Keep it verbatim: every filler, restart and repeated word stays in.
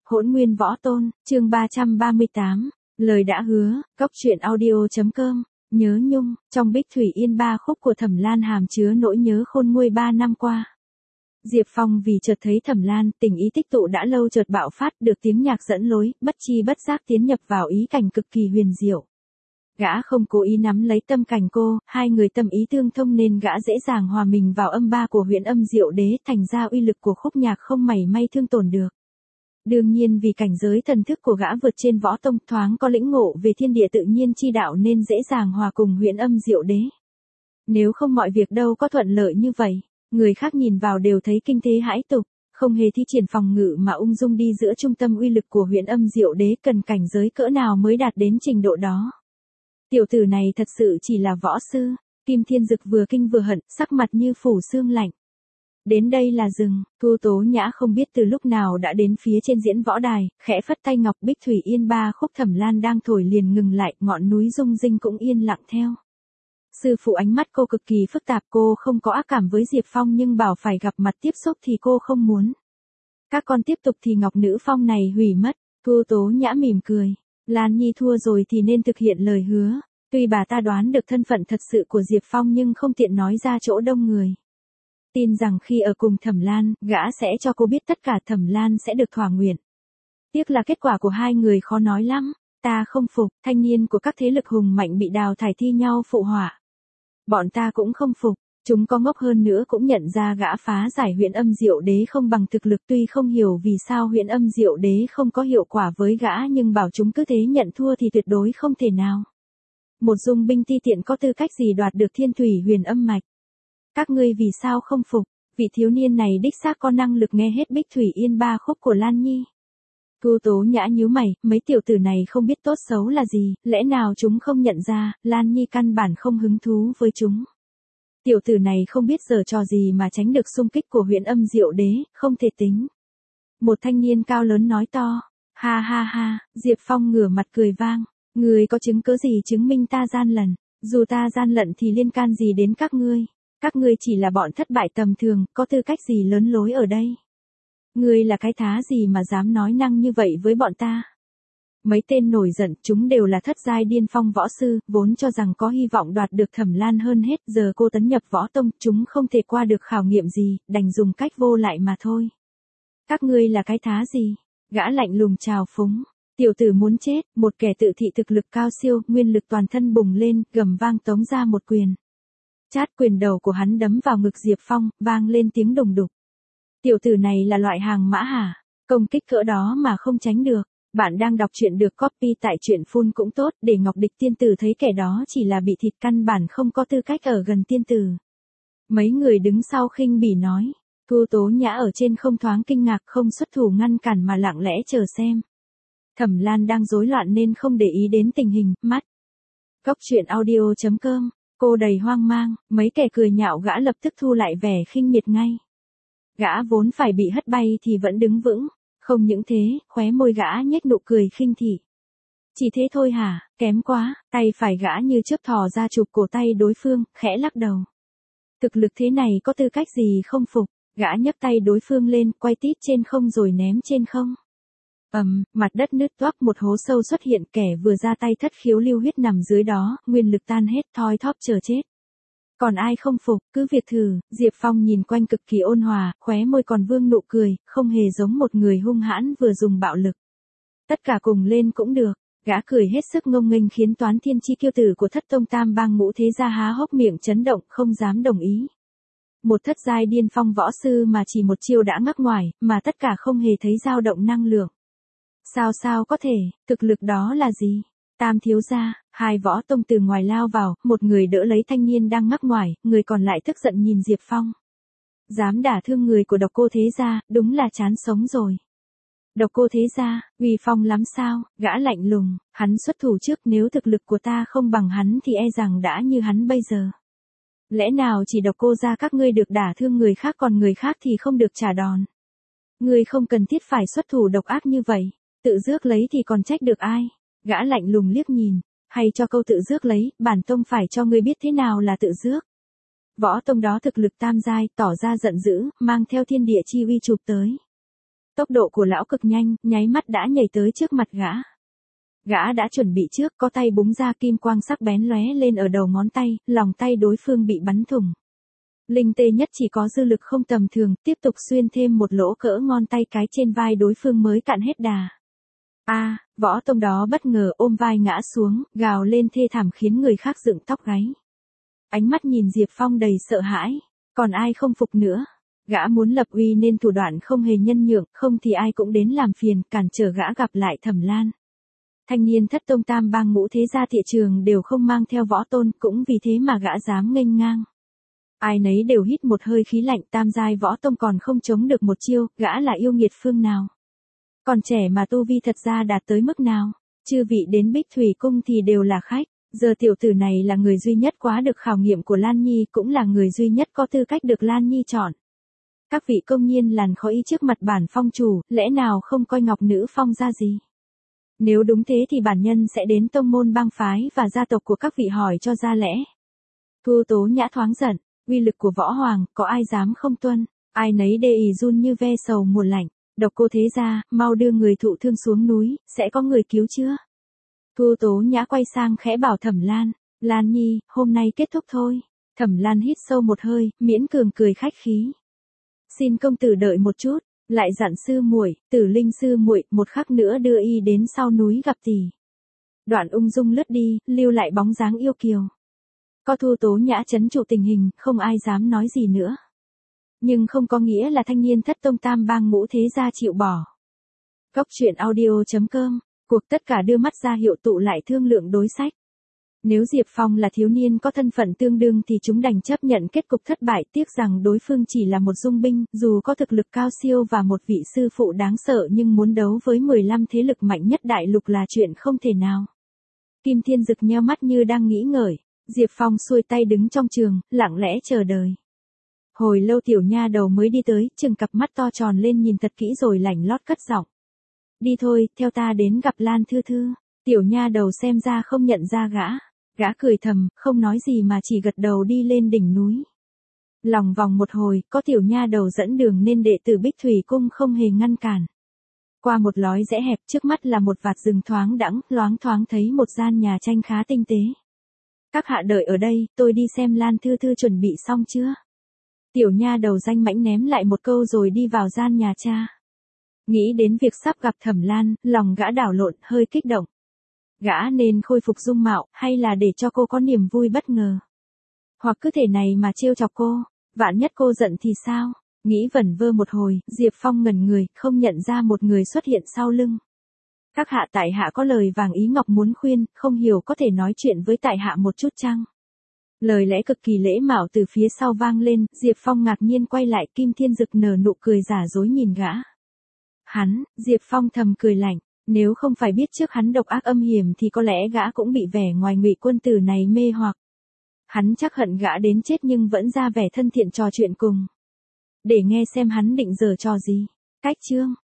Hỗn Nguyên Võ Tôn, chương ba trăm ba mươi tám, lời đã hứa, cốc truyện audio.com, nhớ nhung, trong Bích Thủy Yên ba khúc của Thẩm Lan hàm chứa nỗi nhớ khôn nguôi ba năm qua. Diệp Phong vì chợt thấy Thẩm Lan, tình ý tích tụ đã lâu chợt bạo phát, được tiếng nhạc dẫn lối, bất chi bất giác tiến nhập vào ý cảnh cực kỳ huyền diệu. Gã không cố ý nắm lấy tâm cảnh cô, hai người tâm ý tương thông nên gã dễ dàng hòa mình vào âm ba của Huyền Âm Diệu Đế, thành ra uy lực của khúc nhạc không mảy may thương tổn được. Đương nhiên vì cảnh giới thần thức của gã vượt trên võ tông, thoáng có lĩnh ngộ về thiên địa tự nhiên chi đạo nên dễ dàng hòa cùng Huyền Âm Diệu Đế. Nếu không mọi việc đâu có thuận lợi như vậy, người khác nhìn vào đều thấy kinh thế hãi tục, không hề thi triển phòng ngự mà ung dung đi giữa trung tâm uy lực của Huyền Âm Diệu Đế, cần cảnh giới cỡ nào mới đạt đến trình độ đó. Tiểu tử này thật sự chỉ là võ sư. Kim Thiên Dực vừa kinh vừa hận, sắc mặt như phủ sương lạnh. Đến đây là dừng, Thu Tố Nhã không biết từ lúc nào đã đến phía trên diễn võ đài, khẽ phất tay ngọc Bích Thủy Yên ba khúc Thẩm Lan đang thổi liền ngừng lại, ngọn núi rung rinh cũng yên lặng theo. Sư phụ ánh mắt cô cực kỳ phức tạp, cô không có ác cảm với Diệp Phong nhưng bảo phải gặp mặt tiếp xúc thì cô không muốn. Các con tiếp tục thì Ngọc Nữ Phong này hủy mất. Thu Tố Nhã mỉm cười. Lan Nhi thua rồi thì nên thực hiện lời hứa. Tuy bà ta đoán được thân phận thật sự của Diệp Phong nhưng không tiện nói ra chỗ đông người. Tin rằng khi ở cùng Thẩm Lan, gã sẽ cho cô biết tất cả, Thẩm Lan sẽ được thỏa nguyện. Tiếc là kết quả của hai người khó nói lắm. Ta không phục, thanh niên của các thế lực hùng mạnh bị đào thải thi nhau phụ họa. Bọn ta cũng không phục, chúng có ngốc hơn nữa cũng nhận ra gã phá giải Huyền Âm Diệu Đế không bằng thực lực, tuy không hiểu vì sao Huyền Âm Diệu Đế không có hiệu quả với gã nhưng bảo chúng cứ thế nhận thua thì tuyệt đối không thể nào. Một dung binh ti tiện có tư cách gì đoạt được Thiên Thủy Huyền Âm mạch? Các ngươi vì sao không phục? Vị thiếu niên này đích xác có năng lực nghe hết Bích Thủy Yên ba khúc của Lan Nhi. Thu Tố Nhã nhíu mày, mấy tiểu tử này không biết tốt xấu là gì, lẽ nào chúng không nhận ra, Lan Nhi căn bản không hứng thú với chúng. Tiểu tử này không biết giở trò gì mà tránh được xung kích của Huyền Âm Diệu Đế, không thể tính. Một thanh niên cao lớn nói to, ha ha ha, Diệp Phong ngửa mặt cười vang, người có chứng cớ gì chứng minh ta gian lận? Dù ta gian lận thì liên can gì đến các ngươi? Các ngươi chỉ là bọn thất bại tầm thường, có tư cách gì lớn lối ở đây? Ngươi là cái thá gì mà dám nói năng như vậy với bọn ta? Mấy tên nổi giận, chúng đều là thất giai điên phong võ sư, vốn cho rằng có hy vọng đoạt được Thẩm Lan hơn hết, giờ cô tấn nhập võ tông, chúng không thể qua được khảo nghiệm gì, đành dùng cách vô lại mà thôi. Các ngươi là cái thá gì? Gã lạnh lùng trào phúng. Tiểu tử muốn chết, một kẻ tự thị thực lực cao siêu, nguyên lực toàn thân bùng lên, gầm vang tống ra một quyền. Chát, quyền đầu của hắn đấm vào ngực Diệp Phong, vang lên tiếng đùng đục. Tiểu tử này là loại hàng mã hả? Công kích cỡ đó mà không tránh được. Bạn đang đọc truyện được copy tại truyện phun cũng tốt, để Ngọc Địch tiên tử thấy kẻ đó chỉ là bị thịt, căn bản không có tư cách ở gần tiên tử. Mấy người đứng sau khinh bỉ nói. Thu Tố Nhã ở trên không thoáng kinh ngạc, không xuất thủ ngăn cản mà lặng lẽ chờ xem. Thẩm Lan đang rối loạn nên không để ý đến tình hình, mắt. Cốc truyện audio.com, cô đầy hoang mang, mấy kẻ cười nhạo gã lập tức thu lại vẻ khinh miệt ngay. Gã vốn phải bị hất bay thì vẫn đứng vững, không những thế, khóe môi gã nhếch nụ cười khinh thị. Chỉ thế thôi hả, kém quá, tay phải gã như chớp thò ra chụp cổ tay đối phương, khẽ lắc đầu. Thực lực thế này có tư cách gì không phục, gã nhấc tay đối phương lên, quay tít trên không rồi ném trên không. Ầm, um, mặt đất nứt toác, một hố sâu xuất hiện, kẻ vừa ra tay thất khiếu lưu huyết nằm dưới đó, nguyên lực tan hết, thoi thóp chờ chết. Còn ai không phục, cứ việc thử. Diệp Phong nhìn quanh cực kỳ ôn hòa, khóe môi còn vương nụ cười, không hề giống một người hung hãn vừa dùng bạo lực. Tất cả cùng lên cũng được. Gã cười hết sức ngông nghênh khiến Toán Thiên Chi kiêu tử của Thất Tông Tam Bang Ngũ Thế Gia há hốc miệng chấn động, không dám đồng ý. Một thất giai điên phong võ sư mà chỉ một chiêu đã ngắc ngoài, mà tất cả không hề thấy dao động năng lượng. Sao sao có thể, thực lực đó là gì? Tam thiếu gia, hai võ tông từ ngoài lao vào, một người đỡ lấy thanh niên đang ngắc ngoài, người còn lại tức giận nhìn Diệp Phong. Dám đả thương người của Độc Cô Thế Gia, đúng là chán sống rồi. Độc Cô Thế Gia, uy phong lắm sao? Gã lạnh lùng, hắn xuất thủ trước, nếu thực lực của ta không bằng hắn thì e rằng đã như hắn bây giờ. Lẽ nào chỉ Độc Cô gia các ngươi được đả thương người khác còn người khác thì không được trả đòn? Ngươi không cần thiết phải xuất thủ độc ác như vậy, tự rước lấy thì còn trách được ai? Gã lạnh lùng liếc nhìn, hay cho câu tự rước lấy, bản tông phải cho ngươi biết thế nào là tự rước. Võ tông đó thực lực tam giai, tỏ ra giận dữ, mang theo thiên địa chi uy chụp tới. Tốc độ của lão cực nhanh, nháy mắt đã nhảy tới trước mặt gã. Gã đã chuẩn bị trước, có tay búng ra kim quang sắc bén lóe lên ở đầu ngón tay, lòng tay đối phương bị bắn thủng. Linh tê nhất chỉ có dư lực không tầm thường, tiếp tục xuyên thêm một lỗ cỡ ngón tay cái trên vai đối phương mới cạn hết đà. A, à, Võ Tông đó bất ngờ ôm vai ngã xuống, gào lên thê thảm khiến người khác dựng tóc gáy. Ánh mắt nhìn Diệp Phong đầy sợ hãi, còn ai không phục nữa. Gã muốn lập uy nên thủ đoạn không hề nhân nhượng, không thì ai cũng đến làm phiền, cản trở gã gặp lại Thẩm Lan. Thanh niên thất tông tam bang ngũ thế gia thị trường đều không mang theo Võ Tôn, cũng vì thế mà gã dám nghênh ngang. Ai nấy đều hít một hơi khí lạnh, tam giai Võ Tông còn không chống được một chiêu, gã là yêu nghiệt phương nào. Còn trẻ mà tu vi thật ra đạt tới mức nào, chư vị đến Bích Thủy Cung thì đều là khách, giờ tiểu tử này là người duy nhất quá được khảo nghiệm của Lan Nhi, cũng là người duy nhất có tư cách được Lan Nhi chọn. Các vị công nhiên làn khó ý trước mặt bản phong chủ, lẽ nào không coi Ngọc Nữ Phong ra gì? Nếu đúng thế thì bản nhân sẽ đến tông môn bang phái và gia tộc của các vị hỏi cho ra lẽ. Thu Tố Nhã thoáng giận, uy lực của Võ Hoàng, có ai dám không tuân, ai nấy đê ì run như ve sầu mùa lạnh. Độc Cô thế gia, mau đưa người thụ thương xuống núi, sẽ có người cứu chữa. Thu Tố Nhã quay sang khẽ bảo Thẩm Lan, Lan Nhi, hôm nay kết thúc thôi. Thẩm Lan hít sâu một hơi, miễn cường cười khách khí. Xin công tử đợi một chút, lại dặn sư muội, Tử Linh sư muội, một khắc nữa đưa y đến sau núi gặp tỷ. Đoạn ung dung lướt đi, lưu lại bóng dáng yêu kiều. Có Thu Tố Nhã trấn trụ tình hình, không ai dám nói gì nữa. Nhưng không có nghĩa là thanh niên thất tông tam bang ngũ thế gia chịu bỏ. Cốc truyện audio chấm com, cuộc tất cả đưa mắt ra hiệu tụ lại thương lượng đối sách. Nếu Diệp Phong là thiếu niên có thân phận tương đương thì chúng đành chấp nhận kết cục thất bại, tiếc rằng đối phương chỉ là một dung binh, dù có thực lực cao siêu và một vị sư phụ đáng sợ nhưng muốn đấu với mười lăm thế lực mạnh nhất đại lục là chuyện không thể nào. Kim Thiên Dực nheo mắt như đang nghĩ ngợi, Diệp Phong xuôi tay đứng trong trường, lặng lẽ chờ đợi. Hồi lâu tiểu nha đầu mới đi tới, chừng cặp mắt to tròn lên nhìn thật kỹ rồi lảnh lót cất giọng. Đi thôi, theo ta đến gặp Lan Thư Thư. Tiểu nha đầu xem ra không nhận ra gã. Gã cười thầm, không nói gì mà chỉ gật đầu đi lên đỉnh núi. Lòng vòng một hồi, có tiểu nha đầu dẫn đường nên đệ tử Bích Thủy Cung không hề ngăn cản. Qua một lối rẽ hẹp, trước mắt là một vạt rừng thoáng đãng, loáng thoáng thấy một gian nhà tranh khá tinh tế. Các hạ đợi ở đây, tôi đi xem Lan Thư Thư chuẩn bị xong chưa. Tiểu nha đầu danh mãnh ném lại một câu rồi đi vào gian nhà cha. Nghĩ đến việc sắp gặp Thẩm Lan, lòng gã đảo lộn, hơi kích động. Gã nên khôi phục dung mạo, hay là để cho cô có niềm vui bất ngờ. Hoặc cứ thể này mà trêu chọc cô, vạn nhất cô giận thì sao? Nghĩ vẩn vơ một hồi, Diệp Phong ngẩn người, không nhận ra một người xuất hiện sau lưng. Các hạ tại hạ có lời vàng ý ngọc muốn khuyên, không hiểu có thể nói chuyện với tại hạ một chút chăng? Lời lẽ cực kỳ lễ mạo từ phía sau vang lên, Diệp Phong ngạc nhiên quay lại, Kim Thiên Dực nở nụ cười giả dối nhìn gã. Hắn, Diệp Phong thầm cười lạnh, nếu không phải biết trước hắn độc ác âm hiểm thì có lẽ gã cũng bị vẻ ngoài Ngụy quân tử này mê hoặc. Hắn chắc hận gã đến chết nhưng vẫn ra vẻ thân thiện trò chuyện cùng. Để nghe xem hắn định giở trò gì. Cách chương